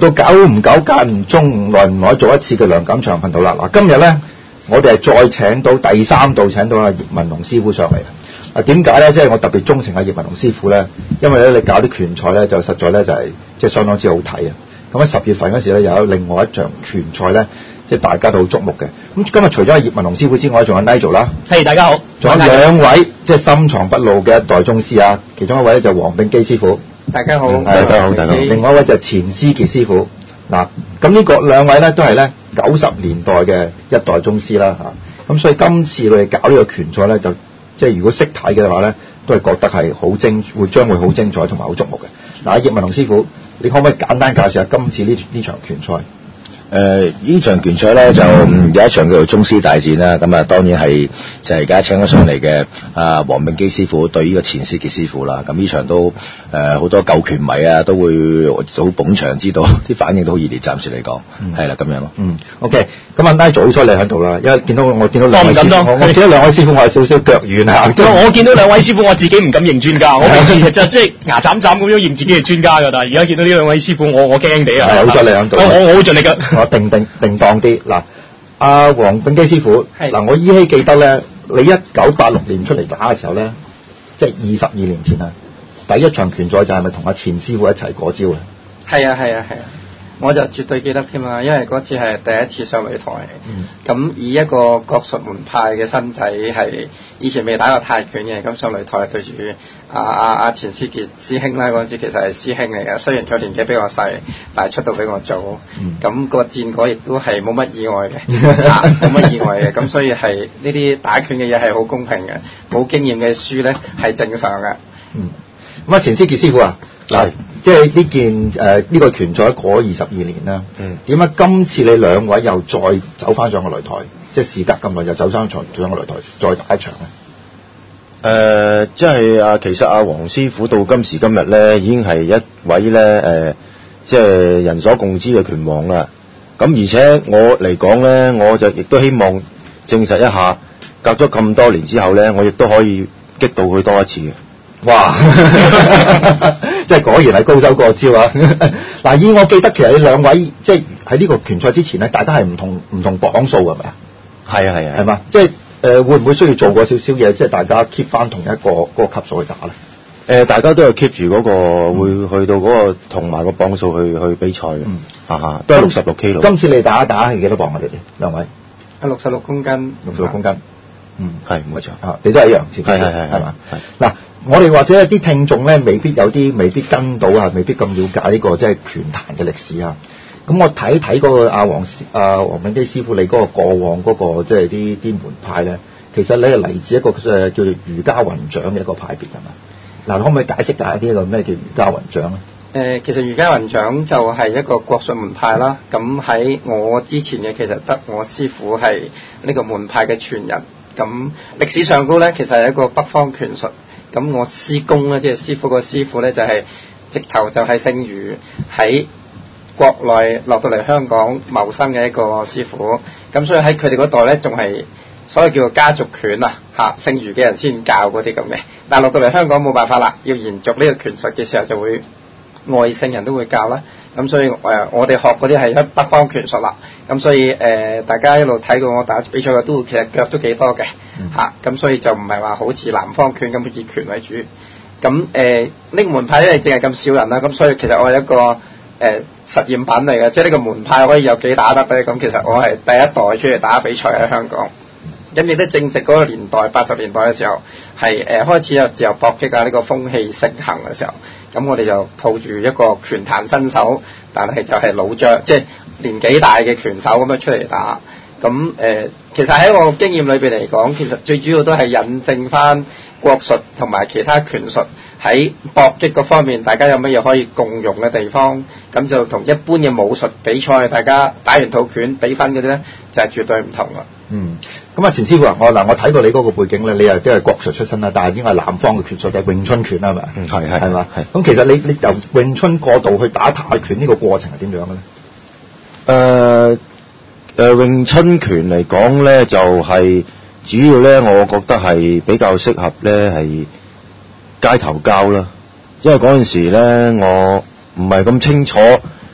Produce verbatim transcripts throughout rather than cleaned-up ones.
到久唔久間唔中耐唔耐做一次嘅梁錦祥頻道啦。嗱，今日咧我哋係再請到第三度請到阿葉文龍師傅上嚟。啊，點解咧？即係我特別鍾情阿葉文龍師傅咧，因為咧你搞啲拳賽咧就實在咧就係即係相當之好睇啊！咁喺十月份嗰時咧又有另外一場拳賽咧，即係大家都好矚目嘅。咁今日除咗阿葉文龍師傅之外，仲有 Nigel 啦， 係大家好， 仲有兩位即係深藏不露嘅一代宗師啊，其中一位咧就黃秉基師傅， 大家好， 大家好，大家好。另外一位就錢思傑師傅。嗱，咁呢個兩位咧都係咧九十年代嘅一代宗師啦嚇。咁所以今次佢哋搞呢個拳賽咧就。即係如果識睇嘅話咧，都係覺得係好精，會將會好精彩同埋好矚目嘅。嗱，葉文龍師傅，你可唔可以簡單介紹下今次呢呢場拳賽？ 誒、呃、呢場拳賽咧就、嗯、有一場叫做宗師大戰啦，咁啊當然係就係而家請咗上嚟嘅啊黃秉基師傅對呢個錢思傑師傅啦，咁呢場都誒好、呃、多舊拳迷啊都會好捧場，知道啲反應都好熱烈，暫時嚟講係啦咁樣咯。 嗯 ，OK， 咁阿 Nigel 好彩你喺度啦，因為見到我見到兩位師傅，我我見到兩位師傅我有少少腳軟啊。 我見到兩位師傅我自己唔敢認專家，我平時就即係牙斬斬咁樣認自己係專家㗎，但係而家見到呢兩位師傅我我驚地啊。 係好彩你喺度， 我我我好盡力㗎。 我定定定當啲嗱，阿黃秉基師傅，嗱我依稀記得咧，你一九八六年出嚟打嘅時候咧，即係二十二年前啊，第一場拳賽就係咪同阿錢師傅一齊過招咧？ 係啊係啊係啊，我就絕對記得添啊，因為嗰次係第一次上擂台，咁、嗯、以一個國術門派嘅新仔係以前未打過泰拳嘅，咁上擂台對住阿阿阿錢思傑師兄啦，嗰陣時其實係師兄嚟嘅，雖然佢年紀比我細，但係出道比我早，咁、嗯、個戰果亦都係冇乜意外嘅，冇乜意外嘅，咁所以係呢啲打拳嘅嘢係好公平嘅，冇經驗嘅輸咧係正常嘅。 嗯，咁啊錢思傑師傅啊，嗱，即係呢件誒呢、呃這個拳賽過咗二十二年啦，嗯，點解今次你兩位又再走翻上個擂台，即係時隔咁耐又走上場上個擂台再打一場咧？ 誒、呃，即係啊，其實阿黃師傅到今時今日咧，已經係一位咧誒、呃，即係人所共知嘅拳王啦。咁而且我嚟講咧，我就亦都希望證實一下，隔咗咁多年之後咧，我亦都可以擊到佢多一次嘅。 哇！即係果然係高手過招啊！嗱，以我記得其實你兩位即係喺呢個拳賽之前咧，大家係唔同唔同磅數係咪啊？ 係啊係啊， 係嘛？即係。誒、呃、會唔會需要做過少少嘢，即係大家 keep 翻同一個嗰、那個級數去打咧？誒、 呃，大家都有 keep 住嗰、那個、嗯，會去到嗰、那個同埋個磅數去去比賽嘅。嗯，嚇、啊、都係六十六 K 咯。今次你打一打係幾多磅啊？你哋兩位？ 係六十六公斤。 六十六公斤。嗯，係冇錯。啊，你都係一樣，係係係係嘛？ 嗱，我哋或者一啲聽眾咧，未必有啲未必跟到啊，未必咁了解呢、這個即係拳壇嘅歷史啊。咁我睇睇嗰個阿黃阿黃秉基師傅你嗰個過往嗰、那個即係啲啲門派咧。其實你係嚟自一個誒叫做瑜伽雲掌嘅一個派別係嘛？嗱，可唔可以解釋下呢個咩叫瑜伽雲掌咧？ 誒、呃，其實瑜伽雲掌就係一個國術門派啦。咁喺我之前嘅其實得我師傅係呢個門派嘅傳人。咁歷史上高咧，其實係一個北方拳術。咁我師公咧，即係師傅個師傅咧，就係、是、直頭就係姓余，喺國內落到嚟香港謀生嘅一個師傅。咁所以喺佢哋嗰代咧，仲係。所以叫做家族拳啊，嚇姓余嘅人先教嗰啲咁嘅，但係落到嚟香港冇辦法啦，要延續呢個拳術嘅時候就會外姓人都會教啦。咁所以誒、呃，我哋學嗰啲係一北方拳術啦。咁所以誒、呃，大家一路睇過我打比賽嘅都其實腳都幾多嘅嚇。咁、嗯、所以就唔係話好似南方拳咁以拳為主。咁誒呢個門派咧，淨係咁少人啦。咁所以其實我係一個誒、呃、實驗品嚟嘅，即係呢個門派可以有幾打得咧？咁其實我係第一代出嚟打比賽喺香港。咁亦都正值嗰個年代，八十年代嘅時候，係誒、呃、開始有自由搏擊啊！呢、這個風氣盛行嘅時候，咁我哋就抱住一個拳壇新手，但係就係老將，即係年紀大嘅拳手咁樣出嚟打。咁誒、呃，其實喺我經驗裏邊嚟講，其實最主要都係引證翻國術同埋其他拳術喺搏擊嗰方面，大家有乜嘢可以共用嘅地方？咁就同一般嘅武術比賽，大家打完套拳比分嘅啫咧，就係、是、絕對唔同啦。 嗯，咁啊，錢師傅啊，我嗱我睇過你嗰個背景咧，你又都係國術出身啦，但係應該係南方嘅拳術，就係詠春拳啦，係咪？ 嗯，係係係嘛，係。咁其實你你由詠春過渡去打泰拳呢個過程係點樣嘅咧？誒、 呃、誒、呃，詠春拳嚟講咧，就係、是、主要咧，我覺得係比較適合咧係街頭交啦，因為嗰陣時咧我唔係咁清楚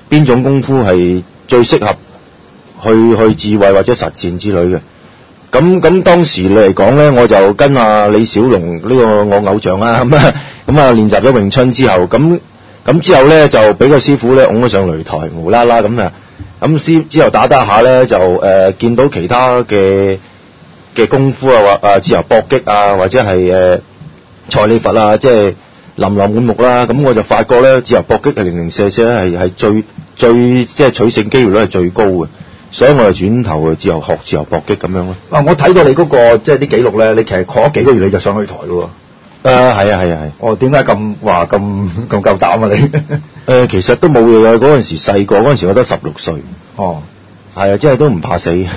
邊種功夫係最適合去去智慧或者實戰之類嘅。咁咁當時你嚟講咧，我就跟阿李小龍呢個我偶像啦，咁啊咁啊練習咗詠春之後，咁咁之後咧就俾個師傅咧拱咗上擂台，無啦啦咁啊，咁師之後打打下咧就誒、呃、見到其他嘅嘅功夫啊，或啊自由搏擊啊，或者係誒蔡李佛啊，即係琳琅滿目啦。咁我就發覺咧，自由搏擊係零零舍舍係係最最即係取勝機會率係最高嘅。所以我就轉頭去自由學自由搏擊咁樣咯。 啊，我睇到你嗰、那個即係啲記錄咧，你其實學咗幾個月你就上去台咯喎。 誒係啊係啊係。 哦，點解咁話咁咁夠膽啊你？誒、 呃，其實都冇嘢嘅，嗰陣時細個，嗰陣時我得十六歲。 哦， 係啊，即係都唔怕死。嗱，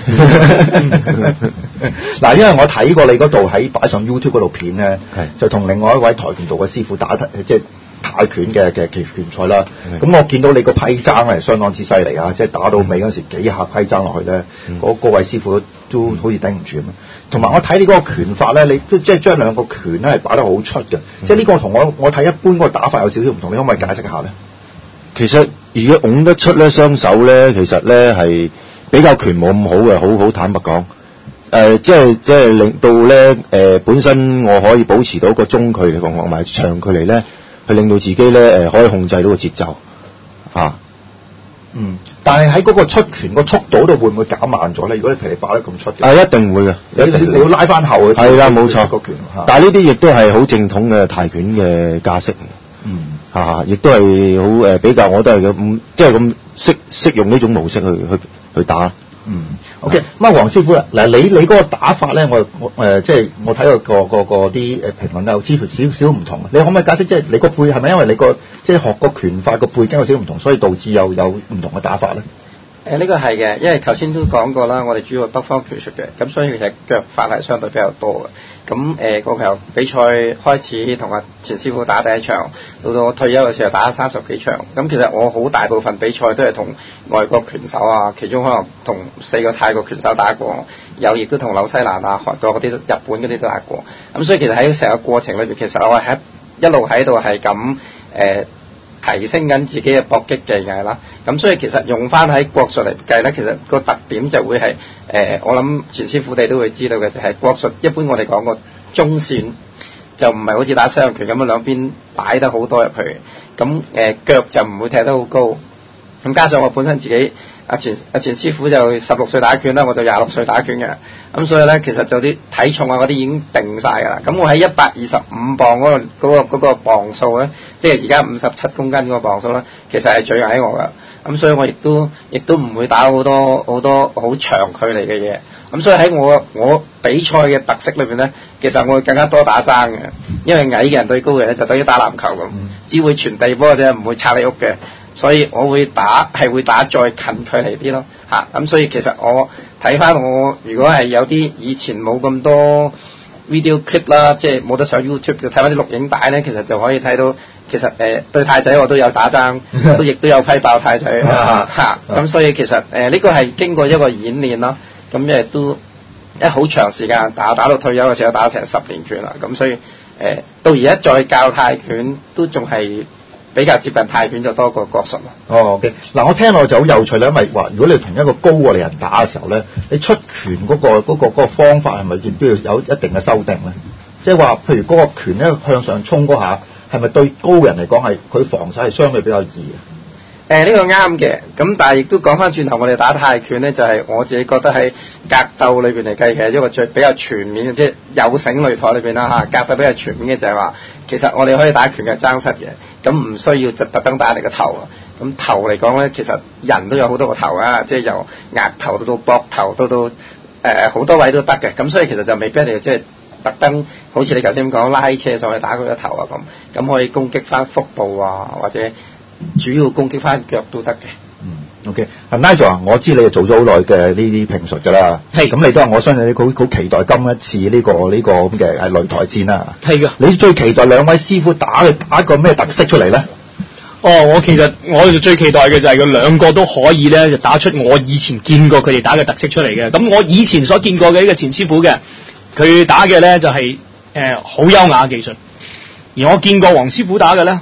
因為我睇過你嗰度喺擺上 YouTube 嗰度片咧，就同另外一位跆拳道嘅師傅打即係泰拳嘅嘅拳拳賽啦。咁我見到你個批踭係相當之犀利啊！即係打到尾嗰時幾下批踭落去咧，嗰、嗯、位師傅都好似頂唔住咁。同埋我睇你嗰個拳法咧，你都即係將兩個拳咧係擺得好出嘅。嗯、即係呢個同我我睇一般嗰個打法有少少唔同，你可唔可以解釋下咧？ 其實如果拱得出咧雙手咧，其實咧係比較拳冇咁好嘅，好好坦白講。誒、呃，即係即係令到咧誒、呃，本身我可以保持到個中距離同埋長距離咧。去令到自己咧誒可以控制到個節奏啊，嗯，但係喺嗰個出拳個速度度會唔會減慢咗咧？如果你譬如擺得咁出嘅，啊一定會嘅，你你你要拉翻後去，係啦冇錯個拳，但係呢啲亦都係好正統嘅泰拳嘅架式，嗯嚇，亦都係好誒比較，我都係咁即係咁識識用呢種模式去去去打。嗯 ，OK，咁啊，黃師傅啦，嗱，你你嗰個打法咧，我我誒、呃、即係我睇過個個個啲誒評論有似乎少少唔同，你可唔可以解釋即係你個背係咪因為你個即係學個拳法個背景有少少唔同，所以導致有有唔同嘅打法咧？ 誒呢個係嘅，因為頭先都講過啦，我哋主要係北方拳術嘅，咁所以其實腳法係相對比較多嘅。咁誒個由比賽開始同阿錢師傅打第一場，到到我退休嘅時候打咗三十幾場。咁其實我好大部分比賽都係同外國拳手啊，其中可能同四個泰國拳手打過，有亦都同紐西蘭啊、韓國嗰啲、日本嗰啲都打過。咁所以其實喺成個過程裏邊，其實我係喺一路喺度係咁誒提升緊自己嘅搏擊技藝啦，咁所以其實用翻喺國術嚟計咧，其實個特點就會係誒、呃，我諗錢師傅哋都會知道嘅，就係、是、國術一般我哋講個中線就唔係好似打西洋拳咁樣兩邊擺得好多入去，咁誒、呃、腳就唔會踢得好高，咁加上我本身自己阿錢阿錢師傅就十六歲打拳啦，我就廿六歲打拳嘅，咁所以咧其實就啲體重啊嗰啲已經定晒㗎啦。咁我喺一百二十五磅嗰、那個嗰、那個嗰、那個磅數咧，即係而家五十七公斤嗰個磅數咧，其實係最矮我㗎。咁所以我亦都亦都唔會打好多好多好長距離嘅嘢。咁所以喺我我比賽嘅特色裏邊咧，其實我會更加多打爭嘅，因為矮嘅人對高嘅人咧就等於打籃球咁，只會傳遞波啫，唔會拆你屋嘅。所以我會打係會打再近距離啲咯嚇，咁、啊、所以其實我睇翻我如果係有啲以前冇咁多 video clip 啦，即係冇得上 YouTube 嘅睇翻啲錄影帶咧，其實就可以睇到其實誒、呃、對太仔我都有打爭，都亦都有批爆太仔嚇，咁、啊啊啊、所以其實誒呢、呃這個係經過一個演練咯，咁亦都一好長時間打打到退休嘅時候打成十年拳啦，咁所以誒、呃、到而家再教泰拳都仲係比較接近泰拳就多過國術咯。 哦 ，OK， 嗱我聽落就好有趣啦，因為話如果你同一個高過你人打嘅時候咧，你出拳嗰、嗰個嗰、嗰個嗰個方法係咪亦都要有一定嘅修訂咧？即係話，譬如嗰個拳咧向上衝嗰下，係咪對高人嚟講係佢防守係相對比較易啊？ 誒呢、呃這個啱嘅，咁但係亦都講翻轉頭，我哋打泰拳咧，就係、是、我自己覺得喺格鬥裏邊嚟計，其實一個最比較全面嘅，即係有繩擂台裏邊啦嚇，格鬥比較全面嘅就係話，其實我哋可以打拳嘅爭失嘅，咁唔需要就特登打你個頭啊。咁頭嚟講咧，其實人都有好多個頭啊，即係由額頭到到膊頭到到誒好多位都得嘅，咁所以其實就未必一定要即係特登，好似你頭先咁講拉車上去打佢個頭啊咁，咁可以攻擊翻腹部啊或者。主要攻擊翻腳都得嘅。 嗯 ，OK。阿 Nigel 啊，我知你係做咗好耐嘅呢啲評述㗎啦。係。咁你都係我相信你好好期待今一次呢、呢個呢、呢個咁嘅係擂台戰啦。係㗎。你最期待兩位師傅打嘅打一個咩特色出嚟咧？ 哦，我其實我最期待嘅就係佢兩個都可以咧，就打出我以前見過佢哋打嘅特色出嚟嘅。咁我以前所見過嘅呢個錢師傅嘅，佢打嘅咧就係誒好優雅嘅技術，而我見過黃師傅打嘅咧。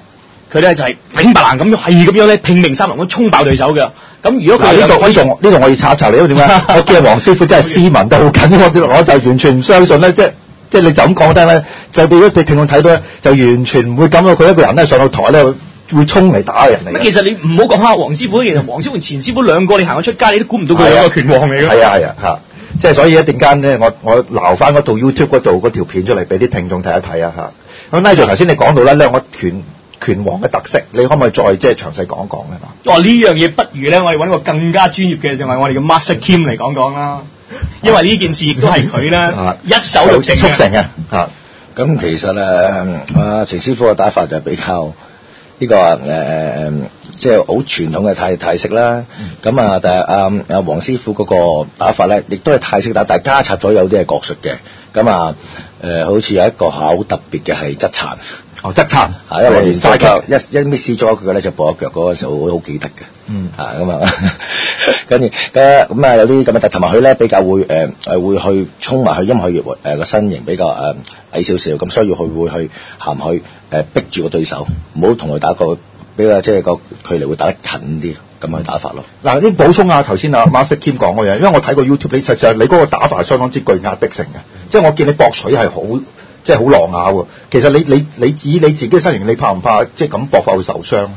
佢咧就係永白蘭咁樣係咁樣咧拼命三郎咁衝爆對手嘅。咁如果佢呢度呢度呢度我要插一插你，因為點解？我見黃師傅真係斯文得好緊，我我就完全唔相信咧，即係即係你就咁講得咧，就俾啲聽眾睇到咧，就完全唔會咁咯。佢一個人咧上到台咧會衝嚟打人嚟。 其實你唔好講下黃師傅，其實黃師傅、錢師傅兩個你行咗出街，你都估唔到佢係一個拳王嚟嘅。 係啊係啊嚇，即係所以一陣間咧，我我撈翻嗰套 YouTube 嗰度嗰條片出嚟俾啲聽眾睇一睇啊嚇。咁 Nigel 頭先你講到咧兩個拳拳王嘅特色，你可唔可以再即係詳細講一講咧？ 哦，呢樣嘢不如咧，我哋揾個更加專業嘅，就係我哋嘅 Master Kim 嚟講講啦。因為呢件事亦都係佢咧一手促成促成嘅嚇。 咁其實咧，阿程師傅嘅打法就比較呢個誒誒，即係好傳統嘅泰泰式啦。咁啊，但係阿阿黃師傅嗰個打法咧，亦都係泰式打，但係加插咗有啲係國術嘅。咁啊誒，好似有一個好特別嘅係側撐。 哦，側撐係因為晒腳一一 miss 咗佢咧就跛一腳嗰個時候會好記得嘅。嗯，嚇咁啊，跟住嘅咁啊有啲咁嘅，同埋佢咧比較會誒誒、呃、會去衝埋去，因為佢誒個身形比較誒、呃、矮少少，咁所以佢會去行去誒逼住個對手，唔好同佢打個比較即係個距離會打得近啲咁去打法咯。 嗱、嗯，啲補充下頭先阿 Master Kim 講嗰樣，因為我睇過 YouTube，你實際你嗰個打法係相當之具壓迫性嘅，即係我見你搏取係好。即係好狼咬喎，其實你你你以你自己嘅身形，你怕唔怕即係咁搏法會受傷？誒、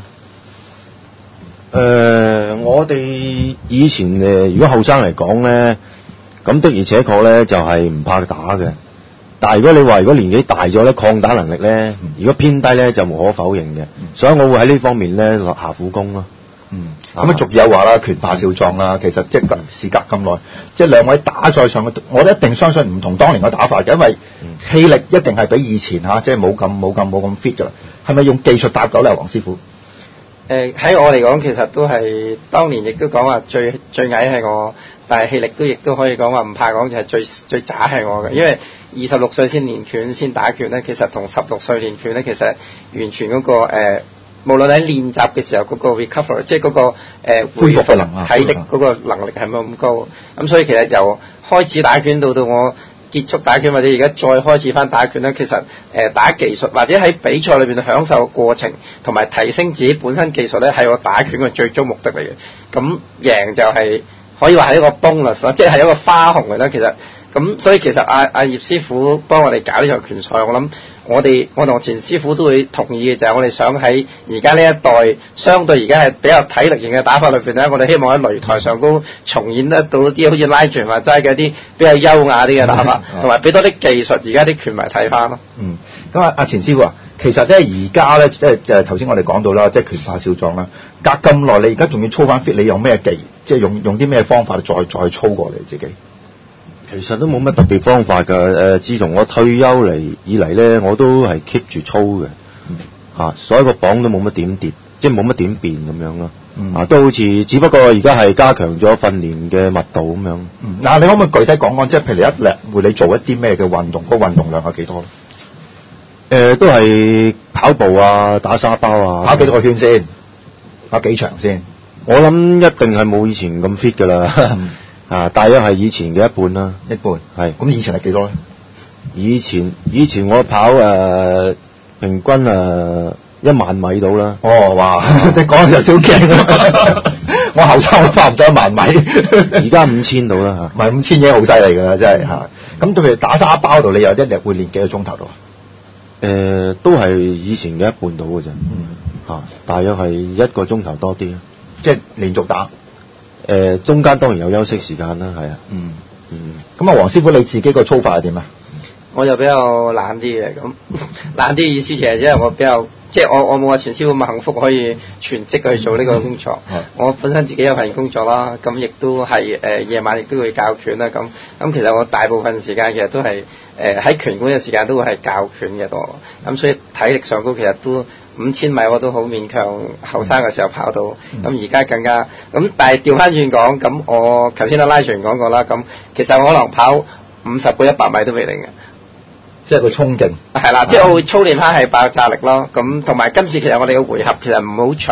呃，我哋以前誒，如果後生嚟講咧，咁的而且確咧就係唔怕打嘅。但係如果你話如果年紀大咗咧，抗打能力咧，如果偏低咧就無可否認嘅。嗯、所以我會喺呢方面咧落下苦功咯。 嗯，咁啊，俗有話啦，拳怕少壯啦。其實即係事隔咁耐，即係兩位打在上嘅，我一定相信唔同當年嘅打法嘅，因為氣力一定係比以前嚇，即係冇咁冇咁冇咁 fit 㗎啦。係咪用技術打狗咧，黃師傅？ 誒喺、呃、我嚟講，其實都係當年亦都講話最最矮係我，但係氣力都亦都可以講話唔怕講，就係最最渣係我嘅，因為二十六歲先練拳先打拳咧，其實同十六歲練拳咧，其實完全嗰、那個、呃無論喺練習嘅時候嗰、那個 recover， 即係嗰、那個誒、呃、恢復嘅能力，體力嗰個能力係冇咁高。咁所以其實由開始打拳到到我結束打拳，或者而家再開始翻打拳咧，其實誒、呃、打技術或者喺比賽裏邊享受嘅過程，同埋提升自己本身技術咧，係我打拳嘅最終目的嚟嘅。咁贏就係、是、可以話係一個 bonus 啦，即係一個花紅嚟啦。其實咁，所以其實阿阿葉師傅幫我哋搞呢場拳賽，我諗。我哋我同錢師傅都會同意嘅，就係、是、我哋想喺而家呢一代相對而家係比較體力型嘅打法裏邊咧，我哋希望喺擂台上高重演得到啲好似拉拳或者係嗰啲比較優雅啲嘅打法，同埋俾多啲技術，而家啲拳迷睇翻咯。 嗯，咁啊，阿錢師傅啊，其實咧而家咧即係即係頭先我哋講到啦，即係拳怕少壯啦。隔咁耐，你而家仲要操翻 fit，你用咩技？即係用用啲咩方法再再操過你自己？ 其實都冇乜特別方法㗎。誒、呃，自從我退休嚟以嚟咧，我都係 keep 住操嘅，嚇、嗯啊，所以個磅都冇乜點跌，即係冇乜點變咁樣咯。嗯、啊，都好似，只不過而家係加強咗訓練嘅密度咁樣。嗱、 嗯啊，你可唔可以具體講講，即係譬如你一日會你做一啲咩嘅運動？嗰、那個運動量係幾多咧？誒、 呃，都係跑步啊，打沙包啊。 跑幾多個圈先？跑幾長先？ 我諗一定係冇以前咁 fit 㗎啦。嗯啊，大約係以前嘅一半啦， 一半係。 咁以前係幾多咧？ 以前以前我跑誒、呃、平均誒、呃、一萬米到啦。 哦，哇！你講有少驚啊！我後生我跑唔到一萬米， 而家五千到啦嚇。 唔係五千已經好犀利㗎啦，真係嚇。咁譬如打沙包度，你又一日會練幾個鐘頭度啊？ 誒、呃，都係以前嘅一半到㗎啫。嗯。嚇、啊，大約係一個鐘頭多啲， 即係連續打。 誒、呃，中間當然有休息時間啦，係啊， 嗯嗯，咁啊，黃師傅你自己個操法係點啊？ 我就比較懶啲嘅，咁懶啲意思就係因為我比較，即係我我冇阿錢師傅咁幸福可以全職去做呢個工作。嗯、我本身自己有份工作啦，咁亦都係誒夜晚亦都會教拳啦，咁咁其實我大部分時間其實都係誒喺拳館嘅時間都會係教拳嘅多，咁所以體力上高其實都。五千米我都好勉強，後生嘅時候跑到，咁而家更加咁。但係調翻轉講，咁我頭先阿拉全講過啦，咁其實我可能跑五十個一百米都未定嘅， 即係個衝勁。係啦，即係我會操練翻係爆炸力咯。咁同埋今次其實我哋嘅回合其實唔好長，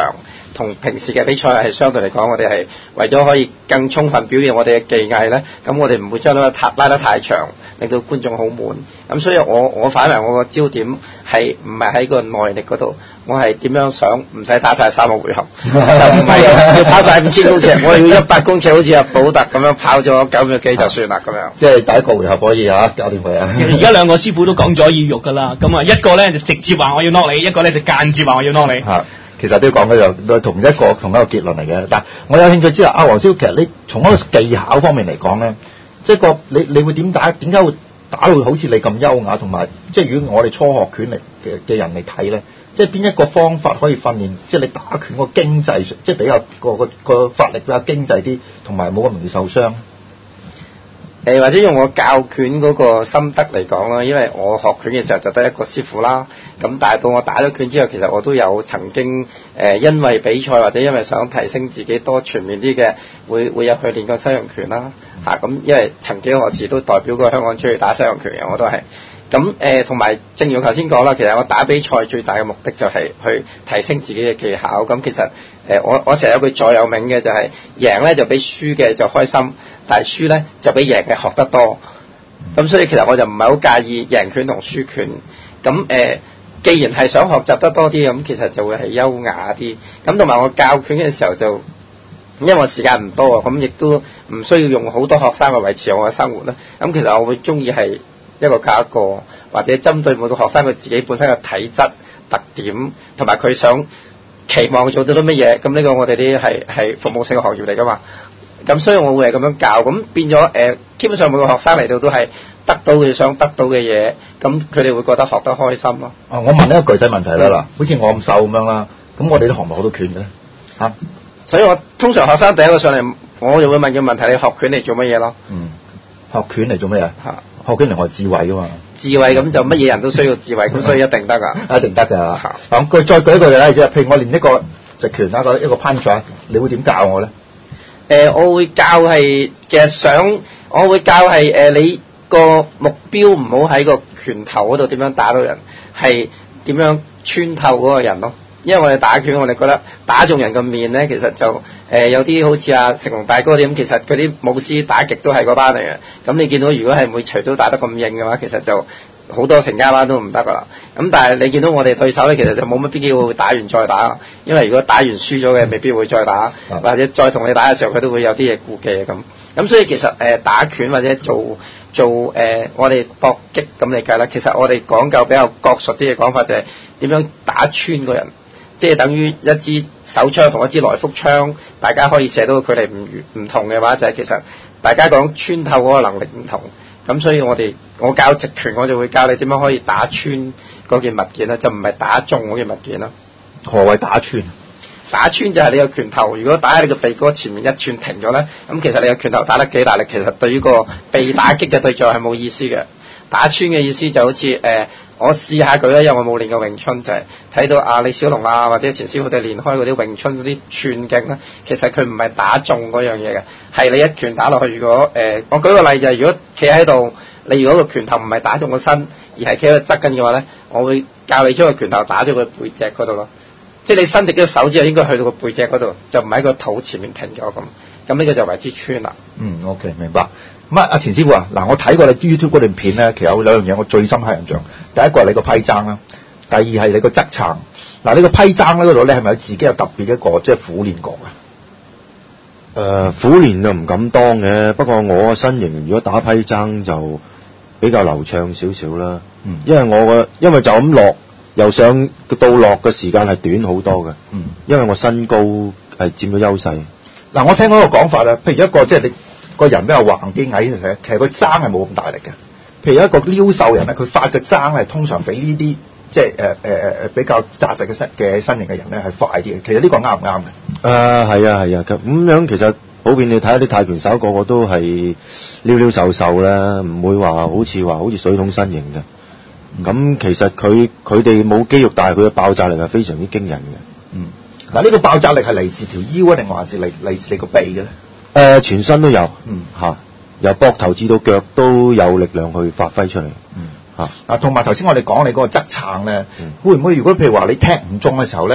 同平時嘅比賽係相對嚟講，我哋係為咗可以更充分表現我哋嘅技藝咧，咁我哋唔會將呢個塔拉得太長，令到觀眾好悶。咁所以我我反為我個焦點係唔係喺個耐力嗰度，我係點樣想唔使打晒三個回合，就唔係要跑晒五千公尺，我係要一百公尺，好似阿保特咁樣跑咗九秒幾就算啦咁樣。 即係第一個回合可以嚇搞掂佢啊！ 而家兩個師傅都講咗要肉㗎啦，咁啊一個咧就直接話我要 knock 你，一個咧就間接話我要 knock 你。 嚇，其實都講嘅就同一個同一個結論嚟嘅。但我有興趣知道阿黃師傅，其實你從一個技巧方面嚟講咧，即係個你你會點打？點解會打到好似你咁優雅？同埋即係如果我哋初學拳嚟嘅嘅人嚟睇咧，即係邊一個方法可以訓練？即係你打拳個經濟，即係比較個個個發力比較經濟啲，同埋冇咁容易受傷。 誒或者用我教拳嗰個心得嚟講啦，因為我學拳嘅時候就得一個師傅啦，咁但係到我打咗拳之後，其實我都有曾經誒、呃、因為比賽或者因為想提升自己多全面啲嘅，會會入去練過西洋拳啦嚇，咁、啊、因為曾幾何時都代表過香港出去打西洋拳嘅，我都係。咁誒同埋正如我頭先講啦，其實我打比賽最大嘅目的就係去提升自己嘅技巧。咁其實誒、呃、我我成日有句座右銘嘅就係、是、贏咧就比輸嘅就開心，但係輸咧就比贏嘅學得多。咁所以其實我就唔係好介意贏拳同輸拳。咁誒、呃，既然係想學習得多啲，咁其實就會係優雅啲。咁同埋我教拳嘅時候就，因為我時間唔多啊，咁亦都唔需要用好多學生去維持我嘅生活啦。咁其實我會中意係一個教一個，或者針對每個學生佢自己本身嘅體質特點，同埋佢想期望做到啲乜嘢。咁呢個我哋啲係係服務性嘅行業嚟㗎嘛。咁所以我會係咁樣教，咁變咗誒、呃，基本上每個學生嚟到都係得到佢想得到嘅嘢，咁佢哋會覺得學得開心咯。 啊，我問一個具體問題啦，嗱、嗯，好似我咁瘦咁樣啦，咁我哋都學唔學到拳嘅咧？嚇、啊， 所以我通常學生第一個上嚟，我就會問佢問題：你學拳嚟做乜嘢咯？ 嗯，學拳嚟做咩啊？ 嚇。 學拳嚟學智慧㗎嘛， 智慧咁就乜嘢人都需要智慧，咁所以一定得㗎， 一定得㗎。咁佢再舉一個例子，譬如我練一個直拳啦，一個 punch，你會點教我咧？ 誒、呃，我會教係其實想，我會教係誒、呃、你個目標唔好喺個拳頭嗰度點樣打到人，係點樣穿透嗰個人咯。因為我哋打拳，我哋覺得打中人個面咧，其實就誒、呃、有啲好似阿成龍大哥啲咁，其實嗰啲武師打極都係嗰班嚟嘅。咁你見到如果係每錘都打得咁硬嘅話，其實就好多成家班都唔得噶啦。咁但係你見到我哋對手咧，其實就冇乜必要會打完再打，因為如果打完輸咗嘅，未必會再打，或者再同你打嘅時候，佢都會有啲嘢顧忌嘅咁。咁所以其實誒、呃、打拳或者做做誒、呃、我哋搏擊咁嚟計啦，其實我哋講究比較國術啲嘅講法就係點樣打穿個人。即係等於一支手槍同一支來福槍，大家可以射到嘅距離唔唔同嘅話，就係、是、其實大家講穿透嗰個能力唔同。咁所以我哋我教直拳，我就會教你點樣可以打穿嗰件物件啦，就唔係打中嗰件物件啦。 何謂打穿？ 打穿就係你個拳頭，如果打喺你個鼻哥前面一寸停咗咧，咁其實你個拳頭打得幾大力，其實對於個被打擊嘅對象係冇意思嘅。打穿嘅意思就好似誒。呃我試下佢啦，因為我冇練過詠春，就係、是、睇到阿李小龍啊，或者錢師傅哋練開嗰啲詠春嗰啲寸勁咧，其實佢唔係打中嗰樣嘢嘅，係你一拳打落去。如果誒、呃，我舉個例就係、是，如果企喺度，你如果個拳頭唔係打中個身，而係企喺度側緊嘅話咧，我會教你將個拳頭打咗佢背脊嗰度咯。即係你伸直咗手之後，應該去到個背脊嗰度，就唔喺個肚前面停咗咁。咁呢個就為之穿啦。 嗯 ，OK， 明白。咁啊，阿錢師傅啊，嗱，我睇過你 YouTube 嗰段片咧，其實有兩樣嘢我最深刻印象。第一個係你個批踭啦，第二係你個側撐。嗱，你個批踭咧嗰度咧，係咪有自己有特別一個即係苦練過嘅？ 誒、呃，苦練就唔敢當嘅，不過我嘅身形如果打批踭就比較流暢少少啦。嗯，因為我嘅因為就咁落，由上到落嘅時間係短好多嘅。嗯，因為我身高係佔咗優勢。 嗱，我聽過一個講法咧，譬如一個即係你個人比較橫啲矮嘅，其實個踭係冇咁大力嘅。譬如一個撩瘦人咧，佢發嘅踭係通常比呢啲即係誒誒誒比較紮實嘅身嘅身形嘅人咧係快啲嘅。其實呢個啱唔啱嘅？誒係啊係啊，咁、啊、樣其實普遍你睇下啲泰拳手個個都係溜溜瘦瘦啦，唔會話好似話好似水桶身形嘅。咁、嗯、其實佢佢哋冇肌肉，但係佢嘅爆炸力係非常之驚人嘅。 嗯，嗱呢個爆炸力係嚟自條腰啊，定還是嚟嚟自你個鼻嘅咧？誒、 呃，全身都有。 嗯， 嚇。由膊頭至到腳都有力量去發揮出嚟。 嗯，嚇。嗱，同埋頭先我哋講你嗰個側撐咧， 嗯、 會唔會如果譬如話你踢唔中嘅時候咧，嗰、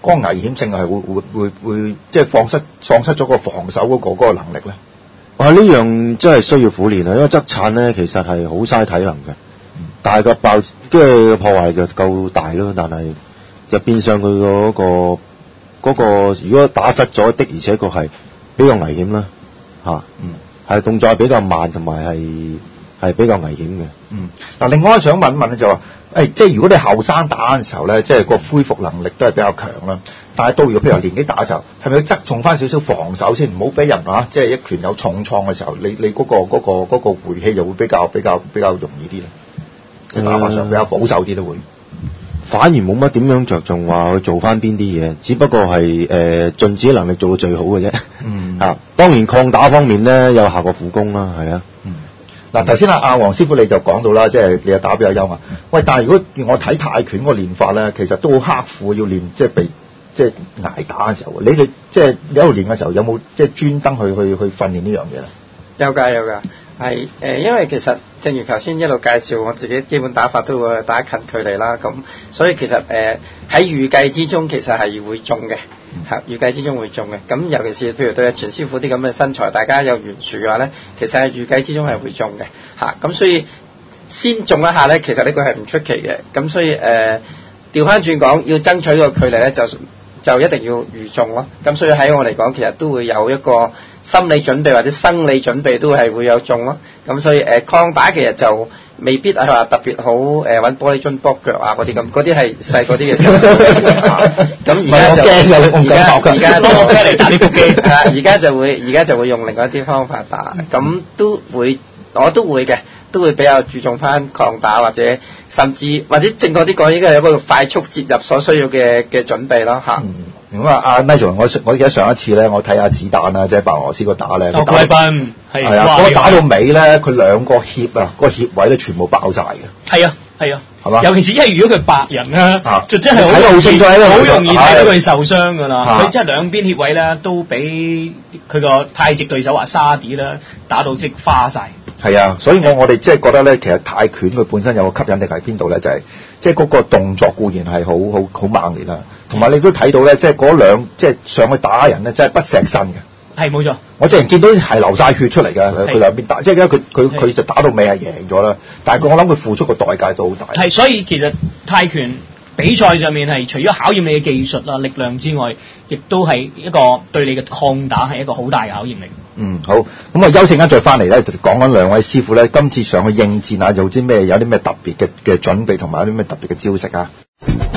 嗰個危險性係會會會會即係喪失喪失咗個防守嗰個嗰個能力咧？ 哇！呢樣真係需要苦練啊，因為側鏟咧其實係好嘥體能嘅，嗯、但係個爆即係破壞就夠大咯，但係就變相佢嗰個嗰個如果打失咗的，而且確係比較危險啦嚇，啊、嗯，係動作係比較慢同埋係係比較危險嘅。 嗯，嗱，另外想問一問咧就話，誒，即係如果你後生打嘅時候咧，即係個恢復能力都係比較強啦。但係到如果譬如年紀大嘅時候，係咪要側重翻少少防守先，唔好俾人啊，即係一拳有重創嘅時候，你你嗰個嗰個嗰個回氣就會比較比較比較容易啲咧。嗯、打法上比較保守啲都會。 反而冇乜點樣着重話去做翻邊啲嘢，只不過係誒、呃、盡自己能力做到最好嘅啫。嗯，啊，當然抗打方面咧有下過苦功啦，係啊。嗯。嗱，頭先阿阿黃師傅你就講到啦，即係你又打比較優嘛。喂，但係如果我睇泰拳個練法咧，其實都好刻苦，要練即係被即係捱打嘅時候。你哋即係一路練嘅時候，有冇即係專登去去去訓練呢樣嘢咧？ 有㗎有㗎，係誒、呃，因為其實正如頭先一路介紹，我自己基本打法都會打近距離啦，咁所以其實誒喺、呃、預計之中其實係會中嘅。嚇，預計之中會中嘅，咁尤其是譬如對阿錢師傅啲咁嘅身材，大家有懸殊嘅話咧，其實係預計之中係會中嘅，嚇，咁所以先中一下咧，其實呢個係唔出奇嘅，咁所以誒調翻轉講，要爭取個距離咧，就就一定要預中咯，咁所以喺我嚟講，其實都會有一個心理準備或者生理準備都係會有中咯，咁所以誒、呃、抗打其實就未必係話特別好誒揾玻璃樽卜腳啊嗰啲咁，嗰啲係細個啲嘅時候。咁而家就而家而家攞啤嚟打呢個機，係啊，而家就會而家就會用另外一啲方法打，咁都會我都會嘅，都會比較注重翻抗打或者甚至或者正確啲講，應該係有一個快速接入所需要嘅嘅準備咯嚇。 咁啊，阿 Nigel，我我記得上一次咧，我睇下子彈啦，即係白俄羅斯個打咧， 哦，貴賓係啊，嗰打到尾咧，佢兩個脅啊，個脅位咧全部爆晒嘅。 係啊，係啊， 係嘛？ 尤其是因為如果佢白人咧， 啊、 就真係好容易，好容易睇到佢受傷㗎啦。佢真係兩邊脅位咧，都俾佢個泰籍對手話沙啲啦，打到即花晒。 係啊，所以我我哋即係覺得咧，其實泰拳佢本身有個吸引力喺邊度咧，就係即係嗰個動作固然係好好好猛烈啦，同埋你都睇到咧，即係嗰兩即係上去打人咧，真係不錫身嘅。係冇錯，我淨係見到係流晒血出嚟嘅，佢兩邊打，即係因為佢佢佢就打到尾係贏咗啦，但係我諗佢付出個代價都好大。係，所以其實泰拳比賽上面係除咗考驗你嘅技術啊、力量之外，亦都係一個對你嘅抗打係一個好大嘅考驗嚟。嗯，好，咁我休息間再翻嚟咧，就講緊兩位師傅咧，今次上去應戰啊，有啲咩有啲咩特別嘅嘅準備，同埋有啲咩特別嘅招式啊？